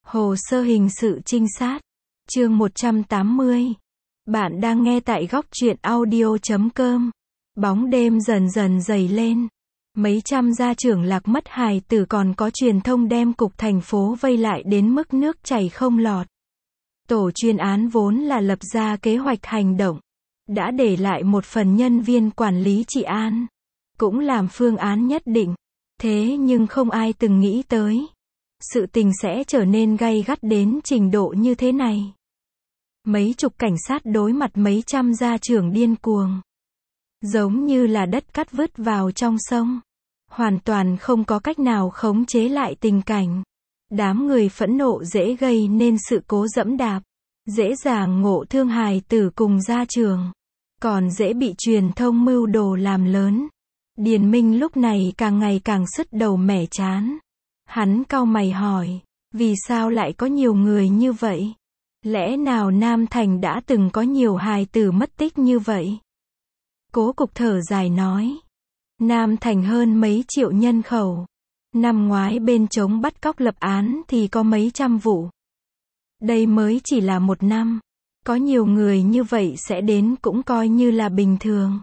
Hồ sơ hình sự trinh sát. Chương 180. Bạn đang nghe tại góc truyện audio.com. Bóng đêm dần dần dày lên. Mấy trăm gia trưởng lạc mất hài tử, còn có truyền thông đem cục thành phố vây lại đến mức nước chảy không lọt. Tổ chuyên án vốn là lập ra kế hoạch hành động, đã để lại một phần nhân viên quản lý trị an, cũng làm phương án nhất định. Thế nhưng không ai từng nghĩ tới, sự tình sẽ trở nên gay gắt đến trình độ như thế này. Mấy chục cảnh sát đối mặt mấy trăm gia trưởng điên cuồng, giống như là đất cát vứt vào trong sông, hoàn toàn không có cách nào khống chế lại tình cảnh. Đám người phẫn nộ dễ gây nên sự cố dẫm đạp, dễ dàng ngộ thương hài tử cùng gia trưởng, còn dễ bị truyền thông mưu đồ làm lớn. Điền Minh lúc này càng ngày càng sứt đầu mẻ trán. Hắn cau mày hỏi, vì sao lại có nhiều người như vậy? Lẽ nào Nam Thành đã từng có nhiều hài tử mất tích như vậy? Cố cục thở dài nói, Nam Thành hơn mấy triệu nhân khẩu. Năm ngoái bên trống bắt cóc lập án thì có mấy trăm vụ. Đây mới chỉ là một năm. Có nhiều người như vậy sẽ đến cũng coi như là bình thường.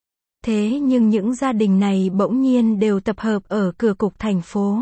Thế nhưng những gia đình này bỗng nhiên đều tập hợp ở cửa cục thành phố.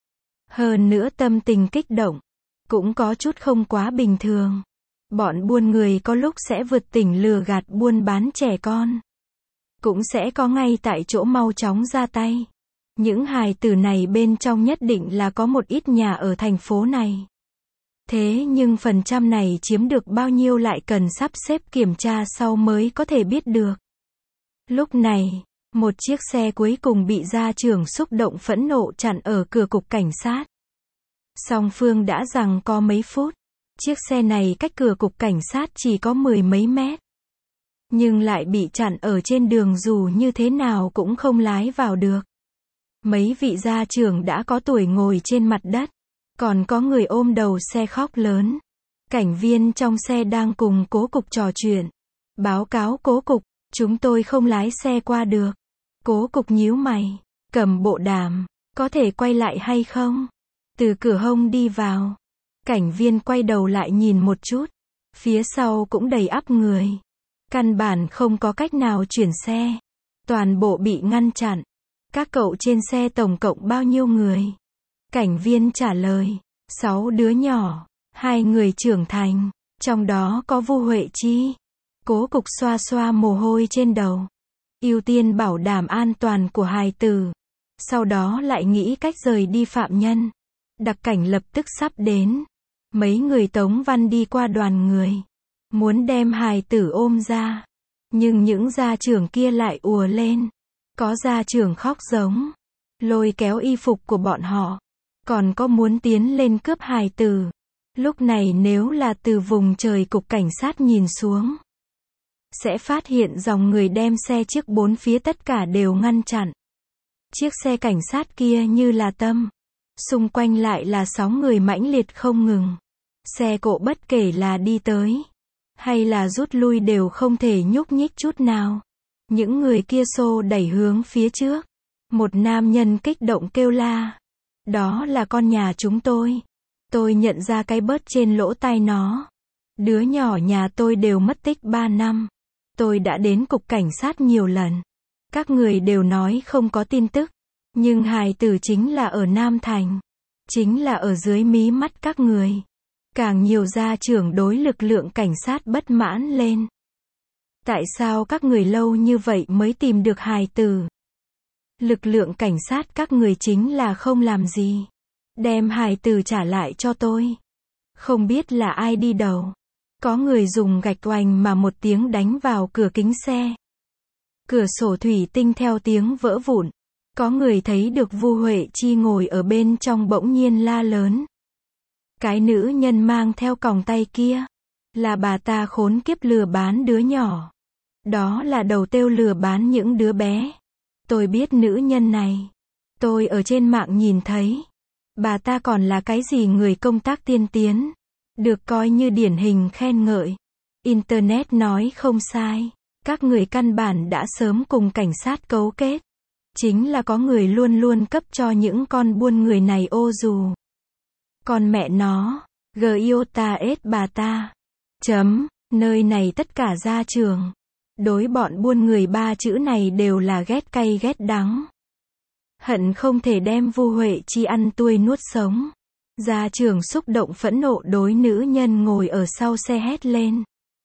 Hơn nữa tâm tình kích động, cũng có chút không quá bình thường. Bọn buôn người có lúc sẽ vượt tỉnh lừa gạt buôn bán trẻ con, cũng sẽ có ngay tại chỗ mau chóng ra tay. Những hài tử này bên trong nhất định là có một ít nhà ở thành phố này. Thế nhưng phần trăm này chiếm được bao nhiêu lại cần sắp xếp kiểm tra sau mới có thể biết được. Lúc này, một chiếc xe cuối cùng bị gia trưởng xúc động phẫn nộ chặn ở cửa cục cảnh sát. Song phương đã giằng co mấy phút. Chiếc xe này cách cửa cục cảnh sát chỉ có 10 mấy mét, nhưng lại bị chặn ở trên đường, dù như thế nào cũng không lái vào được. Mấy vị gia trưởng đã có tuổi ngồi trên mặt đất, còn có người ôm đầu xe khóc lớn. Cảnh viên trong xe đang cùng cố cục trò chuyện. Báo cáo cố cục, chúng tôi không lái xe qua được. Cố cục nhíu mày, cầm bộ đàm, có thể quay lại hay không? Từ cửa hông đi vào. Cảnh viên quay đầu lại nhìn một chút. Phía sau cũng đầy ắp người. Căn bản không có cách nào chuyển xe. Toàn bộ bị ngăn chặn. Các cậu trên xe tổng cộng bao nhiêu người? Cảnh viên trả lời, 6 đứa nhỏ, 2 người trưởng thành, trong đó có Vu Huệ Chi. Cố cục xoa xoa mồ hôi trên đầu. Ưu tiên bảo đảm an toàn của hài tử. Sau đó lại nghĩ cách rời đi phạm nhân. Đặc cảnh lập tức sắp đến. Mấy người tống văn đi qua đoàn người, muốn đem hài tử ôm ra. Nhưng những gia trưởng kia lại ùa lên. Có gia trưởng khóc giống, lôi kéo y phục của bọn họ. Còn có muốn tiến lên cướp hài tử. Lúc này nếu là từ vùng trời cục cảnh sát nhìn xuống, sẽ phát hiện dòng người đem xe trước bốn phía tất cả đều ngăn chặn. Chiếc xe cảnh sát kia như là tâm. Xung quanh lại là sóng người mãnh liệt không ngừng. Xe cộ bất kể là đi tới hay là rút lui đều không thể nhúc nhích chút nào. Những người kia xô đẩy hướng phía trước. Một nam nhân kích động kêu la, đó là con nhà chúng tôi. Tôi nhận ra cái bớt trên lỗ tai nó. Đứa nhỏ nhà tôi đều mất tích 3 năm. Tôi đã đến cục cảnh sát nhiều lần. Các người đều nói không có tin tức. Nhưng hài tử chính là ở Nam Thành. Chính là ở dưới mí mắt các người. Càng nhiều gia trưởng đối lực lượng cảnh sát bất mãn lên. Tại sao các người lâu như vậy mới tìm được hài tử? Lực lượng cảnh sát các người chính là không làm gì. Đem hài tử trả lại cho tôi. Không biết là ai đi đầu. Có người dùng gạch oành mà một tiếng đánh vào cửa kính xe. Cửa sổ thủy tinh theo tiếng vỡ vụn. Có người thấy được Vu Huệ Chi ngồi ở bên trong bỗng nhiên la lớn. Cái nữ nhân mang theo còng tay kia, là bà ta khốn kiếp lừa bán đứa nhỏ. Đó là đầu têu lừa bán những đứa bé. Tôi biết nữ nhân này. Tôi ở trên mạng nhìn thấy. Bà ta còn là cái gì người công tác tiên tiến. Được coi như điển hình khen ngợi. Internet nói không sai. Các người căn bản đã sớm cùng cảnh sát cấu kết. Chính là có người luôn luôn cấp cho những con buôn người này ô dù. Con mẹ nó, Giota S bà ta. Chấm, nơi này tất cả gia trưởng. Đối bọn buôn người ba chữ này đều là ghét cay ghét đắng. Hận không thể đem Vu Huệ Chi ăn tươi nuốt sống. Gia trưởng xúc động phẫn nộ đối nữ nhân ngồi ở sau xe hét lên.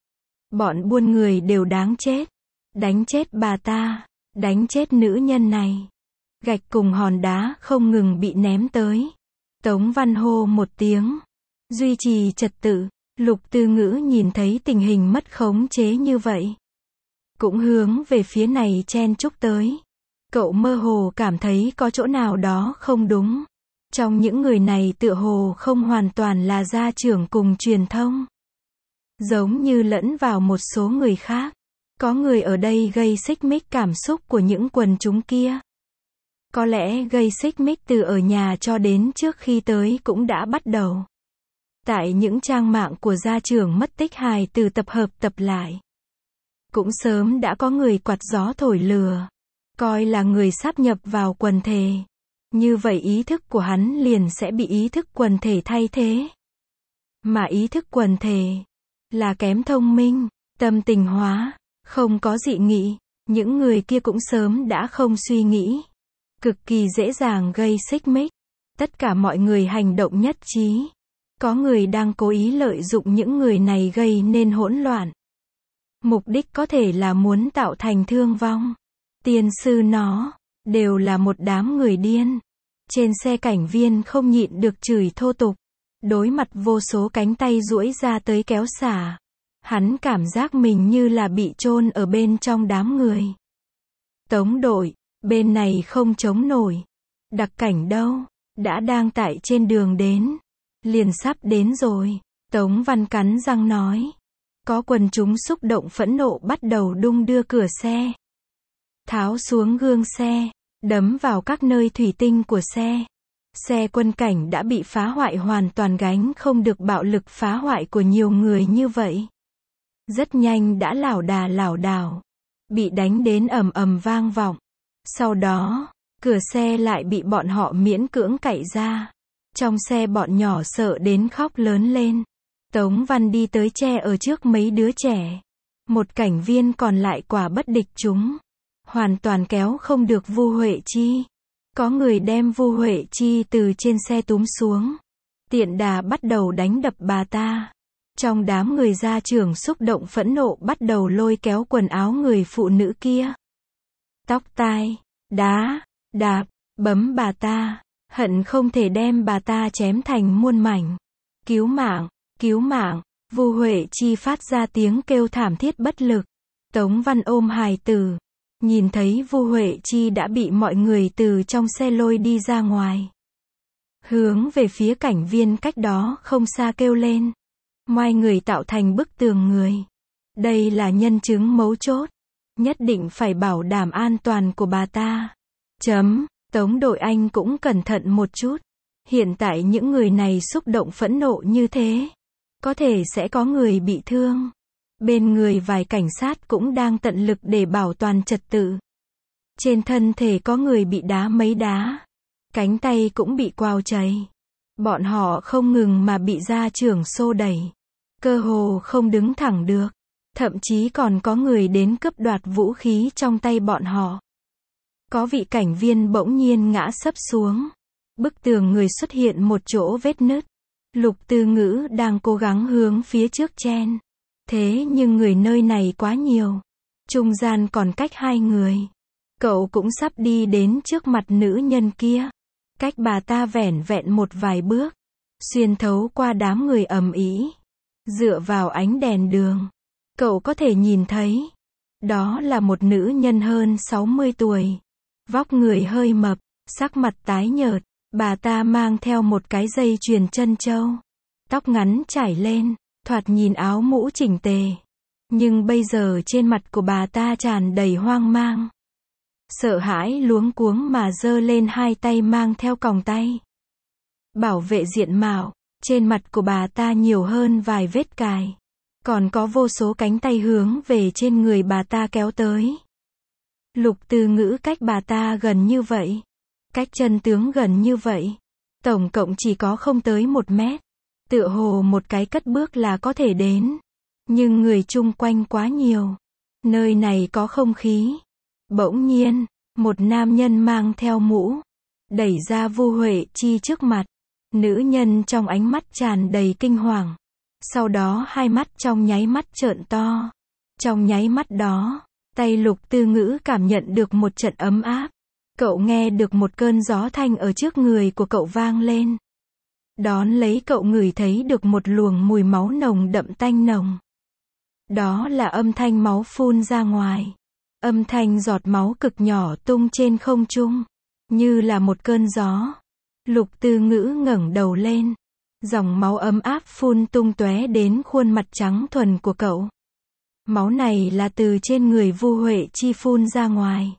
Bọn buôn người đều đáng chết. Đánh chết bà ta. Đánh chết nữ nhân này. Gạch cùng hòn đá không ngừng bị ném tới. Tống Văn hô một tiếng. Duy trì trật tự. Lục Tư Ngữ nhìn thấy tình hình mất khống chế như vậy. Cũng hướng về phía này chen chúc tới. Cậu mơ hồ cảm thấy có chỗ nào đó không đúng. Trong những người này tựa hồ không hoàn toàn là gia trưởng cùng truyền thông. Giống như lẫn vào một số người khác. Có người ở đây gây xích mích cảm xúc của những quần chúng kia. Có lẽ gây xích mích từ ở nhà cho đến trước khi tới cũng đã bắt đầu. Tại những trang mạng của gia trưởng mất tích hài từ tập hợp tập lại. Cũng sớm đã có người quạt gió thổi lửa. Coi là người sáp nhập vào quần thể. Như vậy ý thức của hắn liền sẽ bị ý thức quần thể thay thế. Mà ý thức quần thể là kém thông minh, tâm tình hóa, không có dị nghị. Những người kia cũng sớm đã không suy nghĩ. Cực kỳ dễ dàng gây xích mích. Tất cả mọi người hành động nhất trí. Có người đang cố ý lợi dụng những người này gây nên hỗn loạn. Mục đích có thể là muốn tạo thành thương vong. Tiên sư nó, đều là một đám người điên. Trên xe cảnh viên không nhịn được chửi thô tục. Đối mặt vô số cánh tay duỗi ra tới kéo xả. Hắn cảm giác mình như là bị chôn ở bên trong đám người. Tống đội, bên này không chống nổi. Đặc cảnh đâu, đã đang tại trên đường đến. Liền sắp đến rồi. Tống Văn cắn răng nói. Có quần chúng xúc động phẫn nộ bắt đầu đung đưa cửa xe. Tháo xuống gương xe, đấm vào các nơi thủy tinh của xe. Xe quân cảnh đã bị phá hoại hoàn toàn gánh không được bạo lực phá hoại của nhiều người như vậy. Rất nhanh đã lảo đà lảo đảo. Bị đánh đến ầm ầm vang vọng. Sau đó, cửa xe lại bị bọn họ miễn cưỡng cạy ra. Trong xe bọn nhỏ sợ đến khóc lớn lên. Tống Văn đi tới che ở trước mấy đứa trẻ. Một cảnh viên còn lại quả bất địch chúng. Hoàn toàn kéo không được Vu Huệ Chi. Có người đem Vu Huệ Chi từ trên xe túm xuống. Tiện đà bắt đầu đánh đập bà ta. Trong đám người gia trưởng xúc động phẫn nộ bắt đầu lôi kéo quần áo người phụ nữ kia. Tóc tai, đá, đạp, bấm bà ta. Hận không thể đem bà ta chém thành muôn mảnh. Cứu mạng, cứu mạng. Vu Huệ Chi phát ra tiếng kêu thảm thiết bất lực. Tống Văn ôm hài tử. Nhìn thấy Vu Huệ Chi đã bị mọi người từ trong xe lôi đi ra ngoài. Hướng về phía cảnh viên cách đó không xa kêu lên. Mọi người tạo thành bức tường người. Đây là nhân chứng mấu chốt. Nhất định phải bảo đảm an toàn của bà ta. Tống đội anh cũng cẩn thận một chút. Hiện tại những người này xúc động phẫn nộ như thế. Có thể sẽ có người bị thương. Bên người vài cảnh sát cũng đang tận lực để bảo toàn trật tự. Trên thân thể có người bị đá mấy đá. Cánh tay cũng bị quao chảy. Bọn họ không ngừng mà bị gia trưởng xô đẩy. Cơ hồ không đứng thẳng được. Thậm chí còn có người đến cướp đoạt vũ khí trong tay bọn họ. Có vị cảnh viên bỗng nhiên ngã sấp xuống. Bức tường người xuất hiện một chỗ vết nứt. Lục Tư Ngữ đang cố gắng hướng phía trước chen. Thế nhưng người nơi này quá nhiều. Trung gian còn cách hai người. Cậu cũng sắp đi đến trước mặt nữ nhân kia. Cách bà ta vẻn vẹn một vài bước. Xuyên thấu qua đám người ầm ĩ. Dựa vào ánh đèn đường. Cậu có thể nhìn thấy. Đó là một nữ nhân hơn 60 tuổi. Vóc người hơi mập. Sắc mặt tái nhợt. Bà ta mang theo một cái dây chuyền chân châu. Tóc ngắn trải lên. Thoạt nhìn áo mũ chỉnh tề. Nhưng bây giờ trên mặt của bà ta tràn đầy hoang mang. Sợ hãi luống cuống mà giơ lên hai tay mang theo còng tay. Bảo vệ diện mạo. Trên mặt của bà ta nhiều hơn vài vết cài. Còn có vô số cánh tay hướng về trên người bà ta kéo tới. Lục Tư Ngữ cách bà ta gần như vậy. Cách chân tướng gần như vậy. Tổng cộng chỉ có không tới 1 mét. tựa hồ một cái cất bước là có thể đến. Nhưng người chung quanh quá nhiều. Nơi này có không khí. Bỗng nhiên, một nam nhân mang theo mũ, đẩy ra Vu Huệ Chi trước mặt. Nữ nhân trong ánh mắt tràn đầy kinh hoàng. Sau đó hai mắt trong nháy mắt trợn to. Trong nháy mắt đó, tay Lục Tư Ngữ cảm nhận được một trận ấm áp. Cậu nghe được một cơn gió thanh ở trước người của cậu vang lên. Đón lấy cậu ngửi thấy được một luồng mùi máu nồng đậm tanh nồng. Đó là âm thanh máu phun ra ngoài. Âm thanh giọt máu cực nhỏ tung trên không trung, như là một cơn gió. Lục Tư Ngữ ngẩng đầu lên. Dòng máu ấm áp phun tung tóe đến khuôn mặt trắng thuần của cậu. Máu này là từ trên người Vu Huệ Chi phun ra ngoài.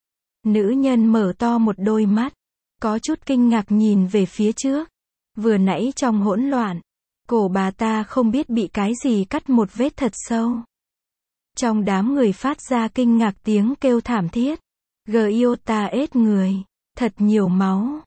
Nữ nhân mở to một đôi mắt, có chút kinh ngạc nhìn về phía trước. Vừa nãy trong hỗn loạn, cổ bà ta không biết bị cái gì cắt một vết thật sâu. Trong đám người phát ra kinh ngạc tiếng kêu thảm thiết. Giota ết người, thật nhiều máu.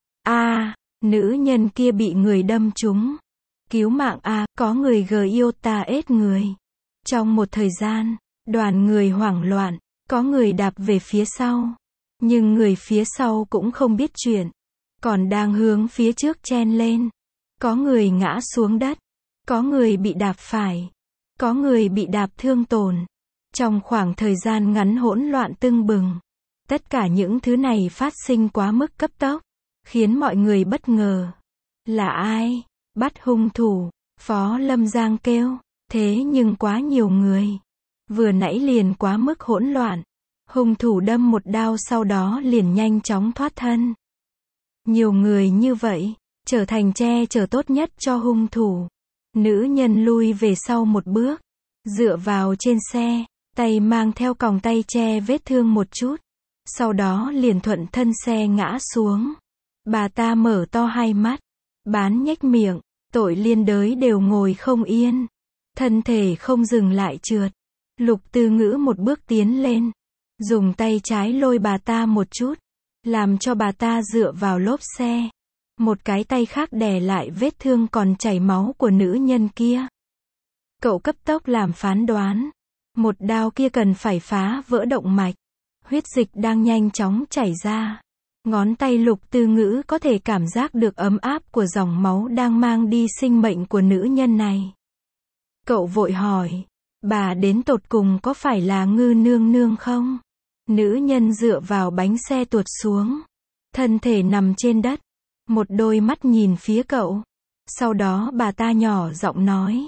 Nữ nhân kia bị người đâm trúng. Cứu mạng có người Giota ết người. Trong một thời gian, đoàn người hoảng loạn, có người đạp về phía sau. Nhưng người phía sau cũng không biết chuyện, còn đang hướng phía trước chen lên. Có người ngã xuống đất, có người bị đạp phải, có người bị đạp thương tổn. Trong khoảng thời gian ngắn hỗn loạn tưng bừng. Tất cả những thứ này phát sinh quá mức cấp tốc, khiến mọi người bất ngờ. Là ai? Bắt hung thủ, Phó Lâm Giang kêu. Thế nhưng quá nhiều người. Vừa nãy liền quá mức hỗn loạn. Hung thủ đâm một đao sau đó liền nhanh chóng thoát thân. Nhiều người như vậy, trở thành che chở tốt nhất cho hung thủ. Nữ nhân lui về sau một bước, dựa vào trên xe, tay mang theo còng tay che vết thương một chút. Sau đó liền thuận thân xe ngã xuống. Bà ta mở to hai mắt, bán nhếch miệng, tội liên đới đều ngồi không yên. Thân thể không dừng lại trượt. Lục Tư Ngữ một bước tiến lên, dùng tay trái lôi bà ta một chút, làm cho bà ta dựa vào lốp xe. Một cái tay khác đè lại vết thương còn chảy máu của nữ nhân kia. Cậu cấp tốc làm phán đoán. Một đao kia cần phải phá vỡ động mạch. Huyết dịch đang nhanh chóng chảy ra. Ngón tay Lục Tư Ngữ có thể cảm giác được ấm áp của dòng máu đang mang đi sinh mệnh của nữ nhân này. Cậu vội hỏi, bà đến tột cùng có phải là Ngư nương nương không? Nữ nhân dựa vào bánh xe tuột xuống, thân thể nằm trên đất, một đôi mắt nhìn phía cậu. Sau đó bà ta nhỏ giọng nói,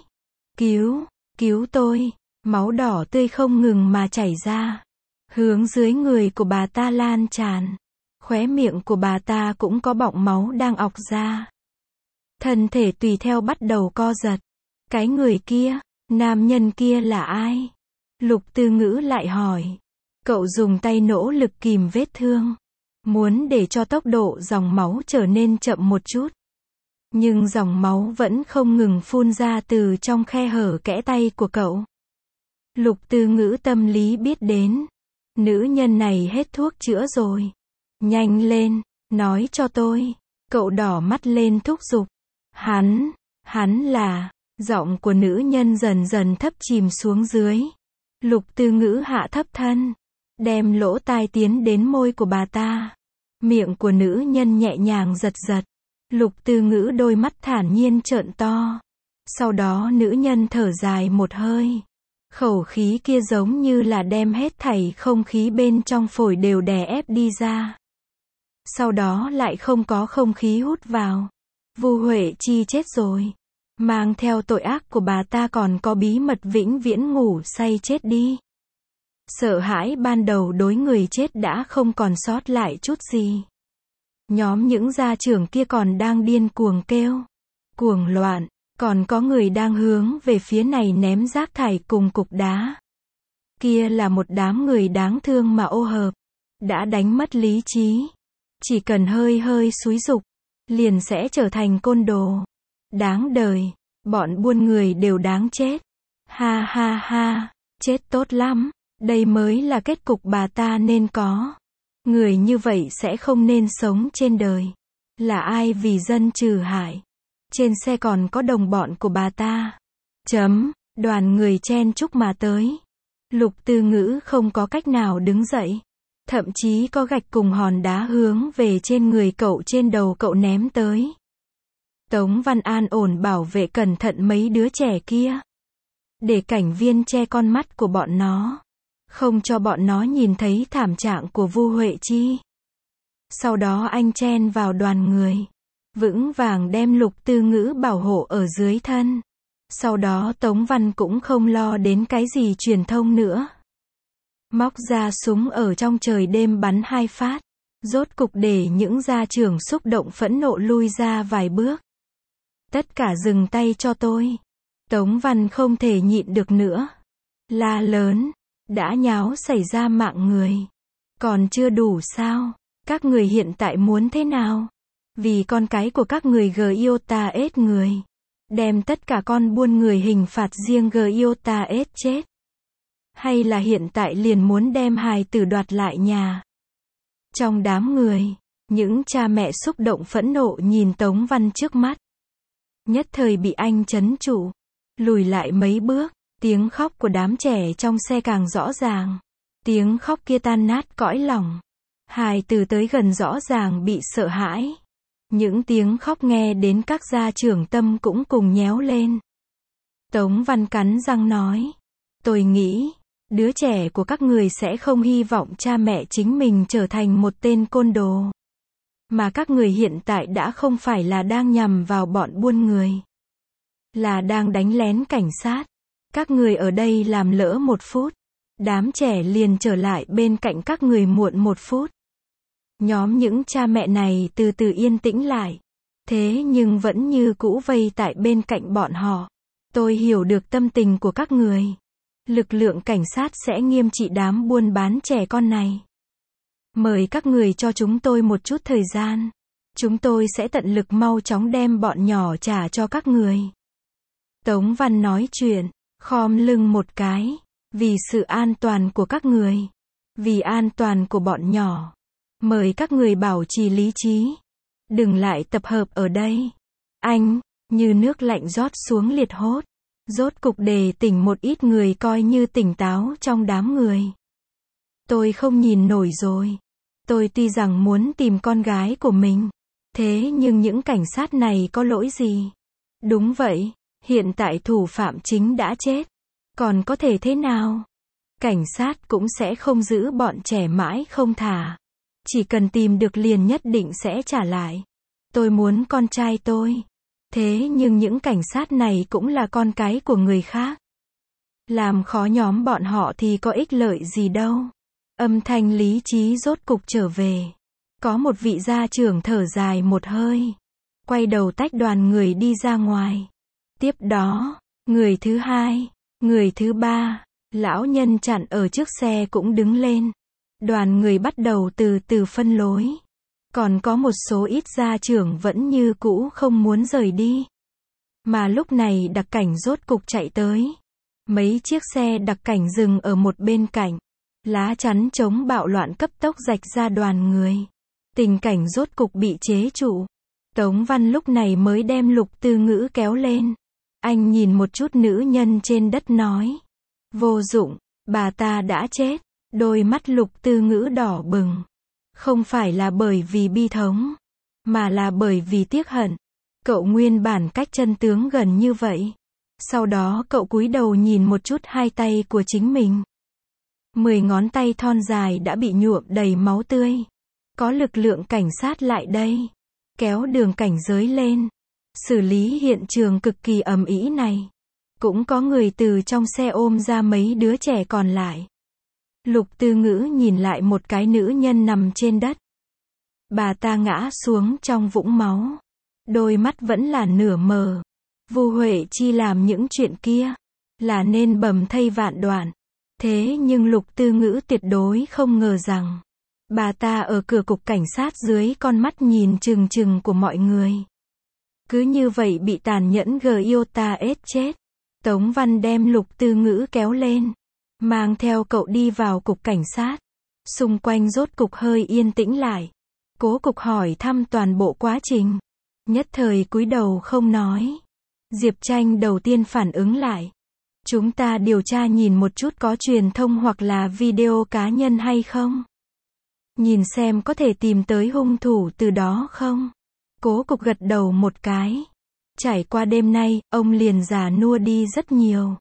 cứu tôi. Máu đỏ tươi không ngừng mà chảy ra, hướng dưới người của bà ta lan tràn. Khóe miệng của bà ta cũng có bọng máu đang ọc ra. Thân thể tùy theo bắt đầu co giật. Cái người kia, nam nhân kia là ai? Lục Tư Ngữ lại hỏi. Cậu dùng tay nỗ lực kìm vết thương, muốn để cho tốc độ dòng máu trở nên chậm một chút. Nhưng dòng máu vẫn không ngừng phun ra từ trong khe hở kẽ tay của cậu. Lục Tư Ngữ tâm lý biết đến. Nữ nhân này hết thuốc chữa rồi. Nhanh lên, nói cho tôi. Cậu đỏ mắt lên thúc giục. Hắn là... Giọng của nữ nhân dần dần thấp chìm xuống dưới. Lục Tư Ngữ hạ thấp thân, đem lỗ tai tiến đến môi của bà ta. Miệng của nữ nhân nhẹ nhàng giật giật. Lục Tư Ngữ đôi mắt thản nhiên trợn to. Sau đó nữ nhân thở dài một hơi. Khẩu khí kia giống như là đem hết thảy không khí bên trong phổi đều đè ép đi ra. Sau đó lại không có không khí hút vào. Vu Huệ Chi chết rồi. Mang theo tội ác của bà ta còn có bí mật vĩnh viễn ngủ say chết đi. Sợ hãi ban đầu đối người chết đã không còn sót lại chút gì. Nhóm những gia trưởng kia còn đang điên cuồng kêu, cuồng loạn, còn có người đang hướng về phía này ném rác thải cùng cục đá. Kia là một đám người đáng thương mà ô hợp, đã đánh mất lý trí. Chỉ cần hơi xúi giục, liền sẽ trở thành côn đồ. Đáng đời, bọn buôn người đều đáng chết. Ha ha ha, chết tốt lắm, đây mới là kết cục bà ta nên có. Người như vậy sẽ không nên sống trên đời. Là ai vì dân trừ hại, Trên xe còn có đồng bọn của bà ta. Đoàn người chen chúc mà tới. Lục Tư Ngữ không có cách nào đứng dậy. Thậm chí có gạch cùng hòn đá hướng về trên người cậu, trên đầu cậu ném tới. Tống Văn an ổn bảo vệ cẩn thận mấy đứa trẻ kia. Để cảnh viên che con mắt của bọn nó. Không cho bọn nó nhìn thấy thảm trạng của Vu Huệ Chi. Sau đó anh chen vào đoàn người. Vững vàng đem Lục Tư Ngữ bảo hộ ở dưới thân. Sau đó Tống Văn cũng không lo đến cái gì truyền thông nữa. Móc ra súng ở trong trời đêm bắn 2 phát. Rốt cục để những gia trưởng xúc động phẫn nộ lui ra vài bước. Tất cả dừng tay cho tôi. Tống Văn không thể nhịn được nữa. La lớn. Đã nháo xảy ra mạng người. Còn chưa đủ sao? Các người hiện tại muốn thế nào? Vì con cái của các người Giota S người. Đem tất cả con buôn người hình phạt riêng Giota S chết. Hay là hiện tại liền muốn đem hài tử đoạt lại nhà? Trong đám người, những cha mẹ xúc động phẫn nộ nhìn Tống Văn trước mắt. Nhất thời bị anh trấn trụ. Lùi lại mấy bước, tiếng khóc của đám trẻ trong xe càng rõ ràng. Tiếng khóc kia tan nát cõi lòng. Hài tử tới gần rõ ràng bị sợ hãi. Những tiếng khóc nghe đến các gia trưởng tâm cũng cùng nhéo lên. Tống Văn cắn răng nói. Tôi nghĩ, đứa trẻ của các người sẽ không hy vọng cha mẹ chính mình trở thành một tên côn đồ. Mà các người hiện tại đã không phải là đang nhằm vào bọn buôn người. Là đang đánh lén cảnh sát. Các người ở đây làm lỡ 1 phút. Đám trẻ liền trở lại bên cạnh các người muộn 1 phút. Nhóm những cha mẹ này từ từ yên tĩnh lại. Thế nhưng vẫn như cũ vây tại bên cạnh bọn họ. Tôi hiểu được tâm tình của các người. Lực lượng cảnh sát sẽ nghiêm trị đám buôn bán trẻ con này. Mời các người cho chúng tôi một chút thời gian. Chúng tôi sẽ tận lực mau chóng đem bọn nhỏ trả cho các người. Tống Văn nói chuyện, khom lưng một cái. Vì sự an toàn của các người. Vì an toàn của bọn nhỏ. Mời các người bảo trì lý trí. Đừng lại tập hợp ở đây. Anh, như nước lạnh rót xuống liệt hốt. Rốt cục đề tỉnh một ít người coi như tỉnh táo trong đám người. Tôi không nhìn nổi rồi. Tôi tuy rằng muốn tìm con gái của mình. Thế nhưng những cảnh sát này có lỗi gì? Đúng vậy, hiện tại thủ phạm chính đã chết. Còn có thể thế nào? Cảnh sát cũng sẽ không giữ bọn trẻ mãi không thả. Chỉ cần tìm được liền nhất định sẽ trả lại. Tôi muốn con trai tôi. Thế nhưng những cảnh sát này cũng là con cái của người khác. Làm khó nhóm bọn họ thì có ích lợi gì đâu. Âm thanh lý trí rốt cục trở về. Có một vị gia trưởng thở dài một hơi. Quay đầu tách đoàn người đi ra ngoài. Tiếp đó, người thứ 2, người thứ 3, lão nhân chặn ở trước xe cũng đứng lên. Đoàn người bắt đầu từ từ phân lối. Còn có một số ít gia trưởng vẫn như cũ không muốn rời đi. Mà lúc này đặc cảnh rốt cục chạy tới. Mấy chiếc xe đặc cảnh dừng ở một bên cạnh. Lá chắn chống bạo loạn cấp tốc rạch ra đoàn người. Tình cảnh rốt cục bị chế trụ. Tống Văn lúc này mới đem Lục Tư Ngữ kéo lên. Anh nhìn một chút nữ nhân trên đất nói. Vô dụng, bà ta đã chết. Đôi mắt Lục Tư Ngữ đỏ bừng. Không phải là bởi vì bi thống, mà là bởi vì tiếc hận. Cậu nguyên bản cách chân tướng gần như vậy. Sau đó cậu cúi đầu nhìn một chút 2 tay của chính mình. 10 ngón tay thon dài đã bị nhuộm đầy máu tươi. Có lực lượng cảnh sát lại đây. Kéo đường cảnh giới lên. Xử lý hiện trường cực kỳ ầm ĩ này. Cũng có người từ trong xe ôm ra mấy đứa trẻ còn lại. Lục Tư Ngữ nhìn lại một cái nữ nhân nằm trên đất. Bà ta ngã xuống trong vũng máu. Đôi mắt vẫn là nửa mờ. Vu Huệ Chi làm những chuyện kia. Là nên bầm thây vạn đoạn. Thế nhưng Lục Tư Ngữ tuyệt đối không ngờ rằng. Bà ta ở cửa cục cảnh sát dưới con mắt nhìn chừng chừng của mọi người. Cứ như vậy bị tàn nhẫn Giota S chết. Tống Văn đem Lục Tư Ngữ kéo lên. Mang theo cậu đi vào cục cảnh sát. Xung quanh rốt cục hơi yên tĩnh lại. Cố cục hỏi thăm toàn bộ quá trình. Nhất thời cúi đầu không nói. Diệp Tranh đầu tiên phản ứng lại. Chúng ta điều tra nhìn một chút có truyền thông hoặc là video cá nhân hay không? Nhìn xem có thể tìm tới hung thủ từ đó không? Cố Cục gật đầu một cái. Trải qua đêm nay, ông liền già nua đi rất nhiều.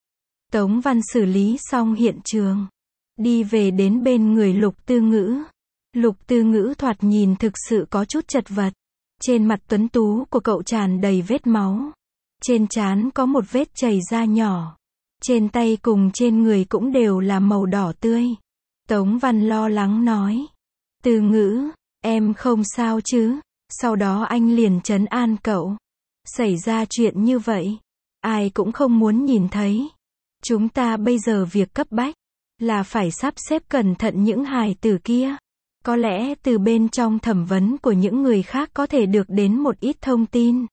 Tống Văn xử lý xong hiện trường. Đi về đến bên người Lục Tư Ngữ. Lục Tư Ngữ thoạt nhìn thực sự có chút chật vật. Trên mặt tuấn tú của cậu tràn đầy vết máu. Trên trán có một vết chảy ra nhỏ. Trên tay cùng trên người cũng đều là màu đỏ tươi. Tống Văn lo lắng nói. Tư Ngữ, em không sao chứ? Sau đó anh liền trấn an cậu. Xảy ra chuyện như vậy, ai cũng không muốn nhìn thấy. Chúng ta bây giờ việc cấp bách là phải sắp xếp cẩn thận những hài tử kia. Có lẽ từ bên trong thẩm vấn của những người khác có thể được đến một ít thông tin.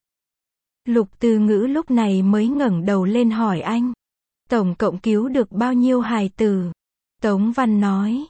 Lục Tư Ngữ lúc này mới ngẩng đầu lên hỏi anh. Tổng cộng cứu được bao nhiêu hài tử? Tống Văn nói.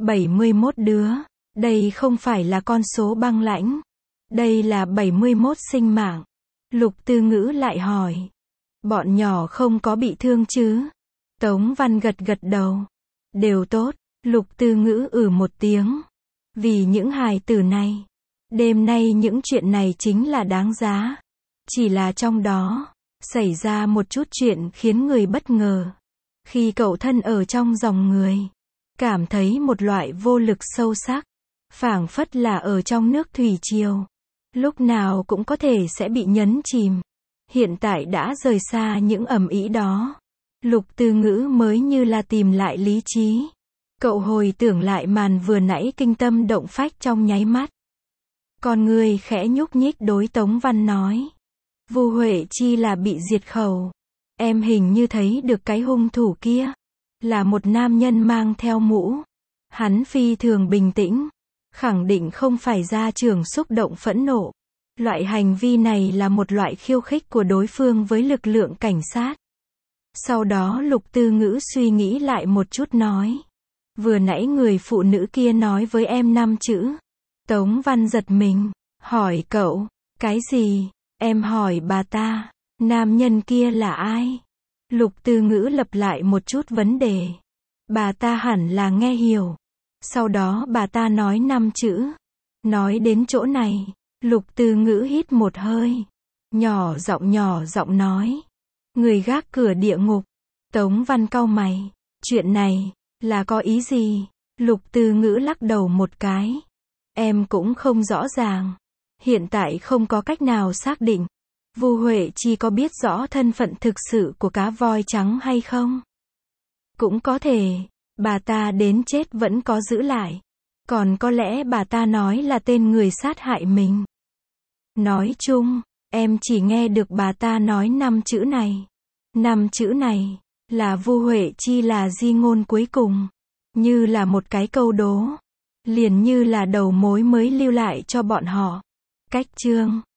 71 đứa. Đây không phải là con số băng lãnh. Đây là 71 sinh mạng. Lục Tư Ngữ lại hỏi. Bọn nhỏ không có bị thương chứ? Tống Văn gật gật đầu. Đều tốt. Lục Tư Ngữ một tiếng. Vì những hài tử này. Đêm nay những chuyện này chính là đáng giá. Chỉ là trong đó xảy ra một chút chuyện khiến người bất ngờ. Khi cậu thân ở trong dòng người, cảm thấy một loại vô lực sâu sắc. Phảng phất là ở trong nước thủy triều. Lúc nào cũng có thể sẽ bị nhấn chìm. Hiện tại đã rời xa những ầm ĩ đó. Lục Tư Ngữ mới như là tìm lại lý trí. Cậu hồi tưởng lại màn vừa nãy kinh tâm động phách trong nháy mắt. Con người khẽ nhúc nhích đối Tống Văn nói. Vu Huệ Chi là bị diệt khẩu. Em hình như thấy được cái hung thủ kia. Là một nam nhân mang theo mũ. Hắn phi thường bình tĩnh. Khẳng định không phải gia trưởng xúc động phẫn nộ. Loại hành vi này là một loại khiêu khích của đối phương với lực lượng cảnh sát. Sau đó Lục Tư Ngữ suy nghĩ lại một chút nói. Vừa nãy người phụ nữ kia nói với em 5 chữ. Tống Văn giật mình. Hỏi cậu. Cái gì? Em hỏi bà ta. Nam nhân kia là ai? Lục Tư Ngữ lặp lại một chút vấn đề. Bà ta hẳn là nghe hiểu. Sau đó bà ta nói 5 chữ. Nói đến chỗ này, Lục Tư Ngữ hít một hơi. Nhỏ giọng nói. Người gác cửa địa ngục. Tống Văn cau mày. Chuyện này, là có ý gì? Lục Tư Ngữ lắc đầu một cái. Em cũng không rõ ràng. Hiện tại không có cách nào xác định. Vu Huệ Chi có biết rõ thân phận thực sự của cá voi trắng hay không? Cũng có thể. Bà ta đến chết vẫn có giữ lại. Còn có lẽ bà ta nói là tên người sát hại mình. Nói chung, em chỉ nghe được bà ta nói 5 chữ này. 5 chữ này, là Vu Huệ Chi là di ngôn cuối cùng. Như là một cái câu đố. Liền như là đầu mối mới lưu lại cho bọn họ. Cách chương